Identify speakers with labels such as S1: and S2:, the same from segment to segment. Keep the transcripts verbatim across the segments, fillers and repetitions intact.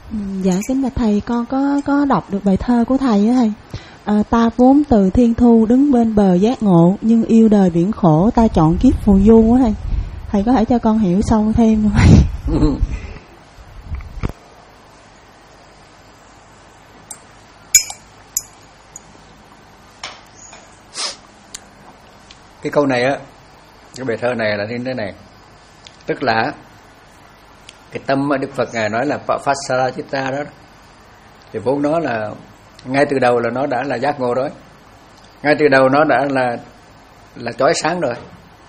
S1: Dạ kính bạch thầy, con có có đọc được bài thơ của thầy á thầy. À, ta vốn từ thiên thu đứng bên bờ giác ngộ, nhưng yêu đời biển khổ ta chọn kiếp phù du á thầy. Thầy có thể cho con hiểu sâu thêm không thầy?
S2: Cái câu này á, cái bài thơ này là như thế này. Tức là cái tâm mà Đức Phật Ngài nói là Papasara Chitta đó, thì vốn nó là ngay từ đầu là nó đã là giác ngộ rồi. Ngay từ đầu nó đã là là chói sáng rồi.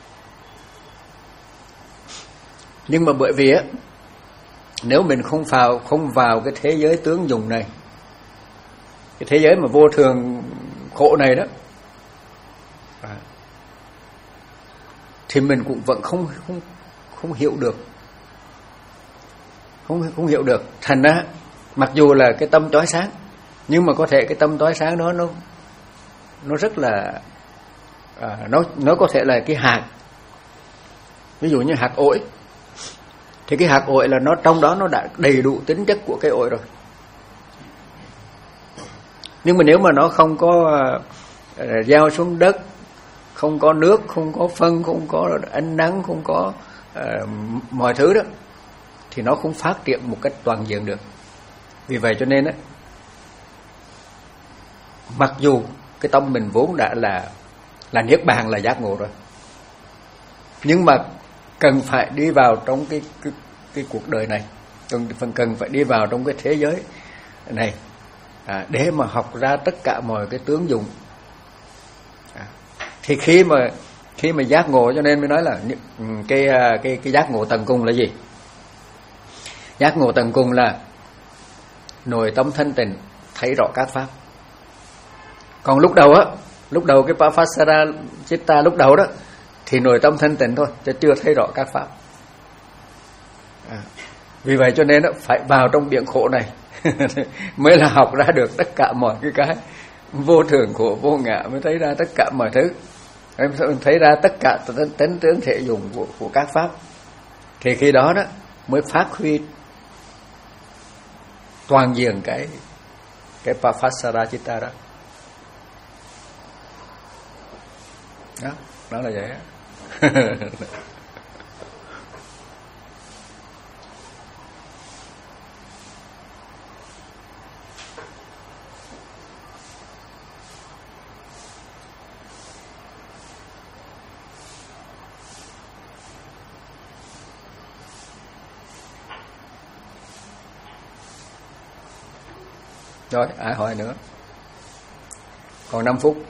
S2: Nhưng mà bởi vì á, nếu mình không vào không vào cái thế giới tướng dùng này, cái thế giới mà vô thường khổ này đó, thì mình cũng vẫn không không không hiểu được, không không hiểu được. Thành ra mặc dù là cái tâm chói sáng, nhưng mà có thể cái tâm chói sáng đó nó nó rất là à, nó nó có thể là cái hạt, ví dụ như hạt ổi, thì cái hạt ổi là nó trong đó nó đã đầy đủ tính chất của cái ổi rồi. Nhưng mà nếu mà nó không có uh, gieo xuống đất, không có nước, không có phân, không có ánh nắng, không có uh, mọi thứ đó, thì nó không phát triển một cách toàn diện được. Vì vậy cho nên á, mặc dù cái tâm mình vốn đã là là niết bàn, là giác ngộ rồi, nhưng mà cần phải đi vào trong cái cái, cái cuộc đời này, cần cần phải đi vào trong cái thế giới này à, để mà học ra tất cả mọi cái tướng dụng. À, thì khi mà khi mà giác ngộ, cho nên mới nói là cái cái cái giác ngộ tận cùng là gì? Giác ngộ tận cùng là nội tâm thanh tịnh, thấy rõ các pháp. Còn lúc đầu á, lúc đầu cái Papasara Chitta lúc đầu đó thì nội tâm thanh tịnh thôi, chứ chưa thấy rõ các pháp. À, vì vậy cho nên đó, phải vào trong biển khổ này mới là học ra được tất cả mọi cái cái vô thường khổ vô ngã, mới thấy ra tất cả mọi thứ, thấy ra tất cả tính tướng thể dụng của, của các pháp. Thì khi đó đó mới phát huy toàn diện cái cái Papasara Chitta đó. Đó, đó là vậy. Rồi, ai hỏi nữa? Còn năm phút.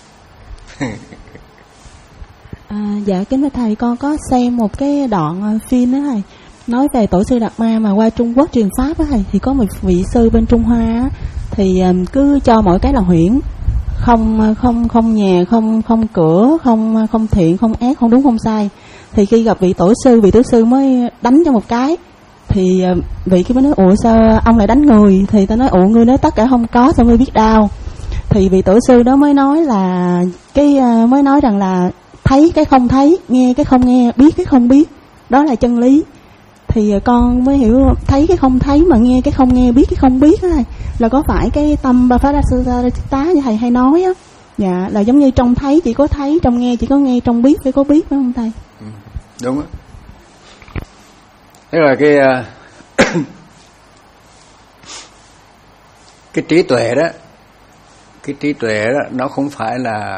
S1: À, dạ kính thưa thầy, con có xem một cái đoạn phim đó thầy, nói về tổ sư Đạt Ma mà qua Trung Quốc truyền pháp đó thầy. Thì có một vị sư bên Trung Hoa á, thì cứ cho mỗi cái là huyễn, không không không nhà, không không cửa, không không thiện, không ác, không đúng không sai. Thì khi gặp vị tổ sư, vị tổ sư mới đánh cho một cái. Thì vị kia mới nói ủa sao ông lại đánh người? Thì ta nói ủa ngươi nói tất cả không có sao mới biết đau. Thì vị tổ sư đó mới nói là cái mới nói rằng là thấy cái không thấy, nghe cái không nghe, biết cái không biết, đó là chân lý. Thì con mới hiểu thấy cái không thấy mà nghe cái không nghe, biết cái không biết đó thầy, là có phải cái tâm Papasara Chitta như thầy hay nói á. Dạ, là giống như trong thấy chỉ có thấy, trong nghe chỉ có nghe, trong biết phải có biết, phải không thầy?
S2: Ừ, đúng á. Thế là cái cái trí tuệ đó, cái trí tuệ đó nó không phải là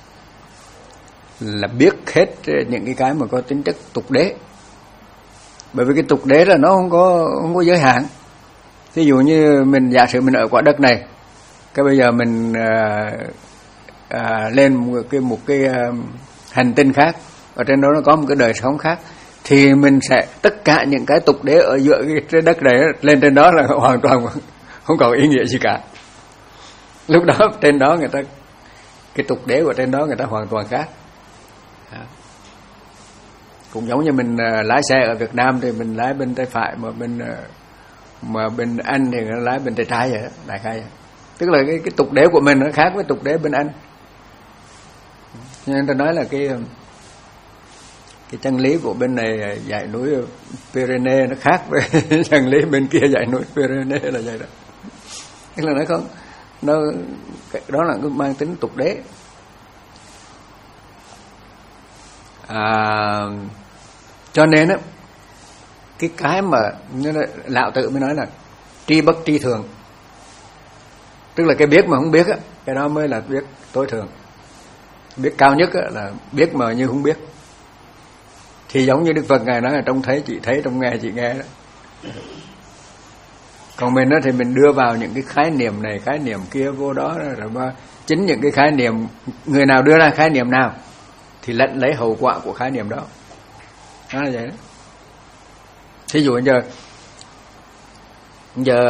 S2: là biết hết những cái cái mà có tính chất tục đế. Bởi vì cái tục đế là nó không có không có giới hạn. Ví dụ như mình giả sử mình ở quả đất này, cái bây giờ mình à, à, lên một cái một cái uh, hành tinh khác, ở trên đó nó có một cái đời sống khác, thì mình sẽ tất cả những cái tục đế ở giữa cái đất này lên trên đó là hoàn toàn không còn ý nghĩa gì cả. Lúc đó trên đó người ta, cái tục đế của trên đó người ta hoàn toàn khác. À, cũng giống như mình uh, lái xe ở Việt Nam thì mình lái bên tay phải, mà bên uh, mà bên Anh thì nó lái bên tay trái vậy đó, đại khái vậy. Tức là cái cái tục đế của mình nó khác với tục đế bên Anh. Nên ta nói là cái cái chân lý của bên này dãy núi Pyrenees nó khác với chân lý bên kia dãy núi Pyrenees là vậy đó. Tức là nó không, nó đó là cái mang tính tục đế. À, cho nên á cái cái mà như là Lão Tử mới nói là tri bất tri thường, tức là cái biết mà không biết á, cái đó mới là biết tối thường. Biết cao nhất á là biết mà như không biết. Thì giống như Đức Phật ngài nói là trông thấy chị thấy, trông nghe chị nghe đó. Còn mình đó thì mình đưa vào những cái khái niệm này khái niệm kia vô đó, rồi mà chính những cái khái niệm, người nào đưa ra khái niệm nào thì lẫn lấy hậu quả của khái niệm đó. Đó là vậy đó. Thí dụ giờ giờ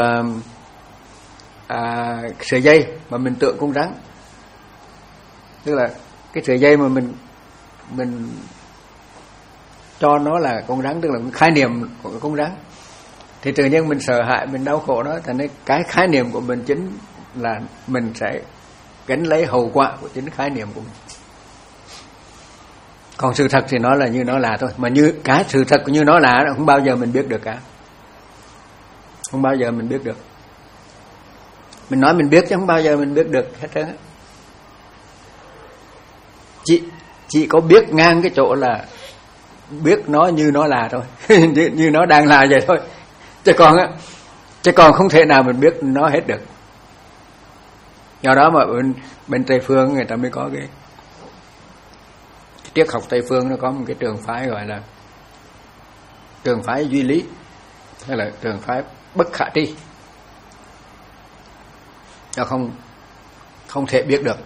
S2: à, sợi dây mà mình tượng con rắn, tức là cái sợi dây mà mình mình cho nó là con rắn, tức là cái khái niệm của con rắn, thì tự nhiên mình sợ hãi, mình đau khổ đó. Thành nên cái khái niệm của mình chính là mình sẽ gánh lấy hậu quả của chính khái niệm của mình. Còn sự thật thì nó là như nó là thôi. Mà như cái sự thật như nó là không bao giờ mình biết được cả. Không bao giờ mình biết được. Mình nói mình biết chứ không bao giờ mình biết được hết trơn á. Chị chị có biết ngang cái chỗ là biết nó như nó là thôi. như, như nó đang là vậy thôi. Chứ còn á, chứ còn không thể nào mình biết nó hết được. Do đó mà bên, bên Tây Phương người ta mới có cái, cái triết học Tây Phương nó có một cái trường phái gọi là trường phái duy lý, hay là trường phái bất khả tri. Nó không không thể biết được.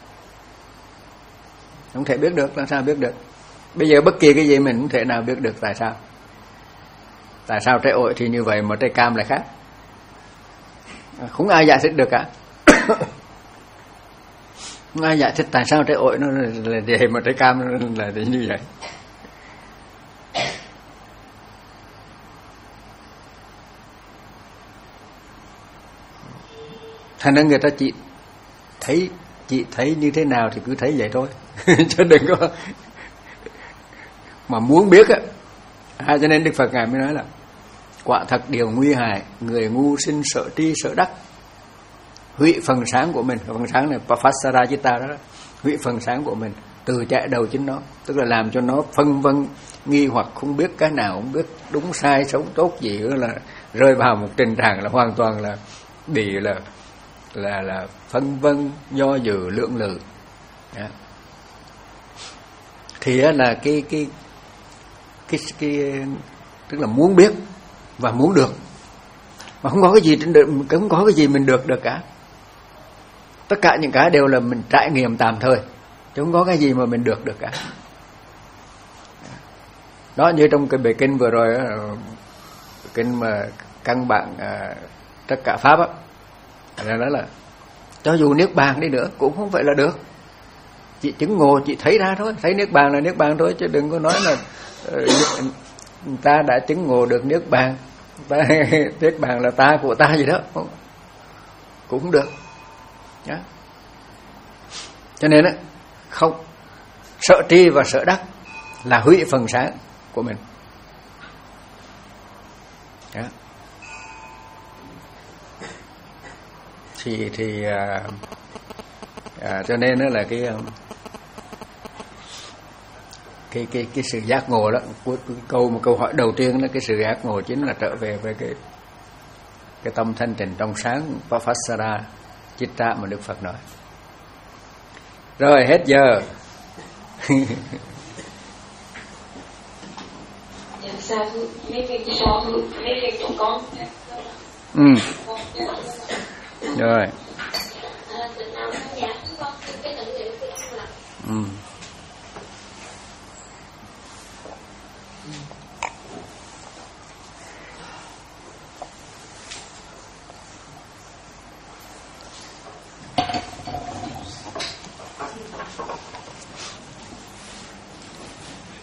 S2: Không thể biết được, làm sao biết được? Bây giờ bất kỳ cái gì mình không thể nào biết được. Tại sao? Tại sao trái ổi thì như vậy mà trái cam lại khác? Không ai giải thích được cả. Không ai giải thích tại sao trái ổi nó là vậy mà trái cam nó là như vậy. Thành ra người ta chỉ thấy, chị thấy như thế nào thì cứ thấy vậy thôi. Chứ đừng có mà muốn biết á. À, cho nên Đức Phật ngài mới nói là quả thật điều nguy hại, người ngu sinh sợ tri sợ đắc, hủy phần sáng của mình. Phần sáng này Paphasara Chitta đó, đó, hủy phần sáng của mình từ chạy đầu chính nó, tức là làm cho nó phân vân nghi hoặc, không biết cái nào, không biết đúng sai xấu tốt gì, là rơi vào một tình trạng là hoàn toàn là bị là là là phân vân do dự lưỡng lự. Đó. Thì là cái cái cái cái tức là muốn biết và muốn được, mà không có cái gì trên được, không có cái gì mình được được cả. Tất cả những cái đều là mình trải nghiệm tạm thời, chứ không có cái gì mà mình được được cả. Đó, như trong cái bài kinh vừa rồi đó, kinh mà căn bản à, tất cả pháp á, là đó là cho dù niết bàn đi nữa cũng không phải là được. Chị chứng ngộ, chị thấy ra thôi, thấy niết bàn là niết bàn thôi, chứ đừng có nói là uh, ta đã chứng ngộ được niết bàn, ta niết bàn là ta của ta gì đó, không, cũng không được. Đó. Cho nên á, không sợ tri và sợ đắc là hủy phần sáng của mình. Đó. Thì thì à, à, cho nên đó là cái cái cái cái sự giác ngộ đó, cái câu một câu hỏi đầu tiên là cái sự giác ngộ chính là trở về với cái cái tâm thanh tịnh trong sáng Paphasara Chitta mà Đức Phật nói. Rồi hết giờ. Ừ. Rồi. Ừ.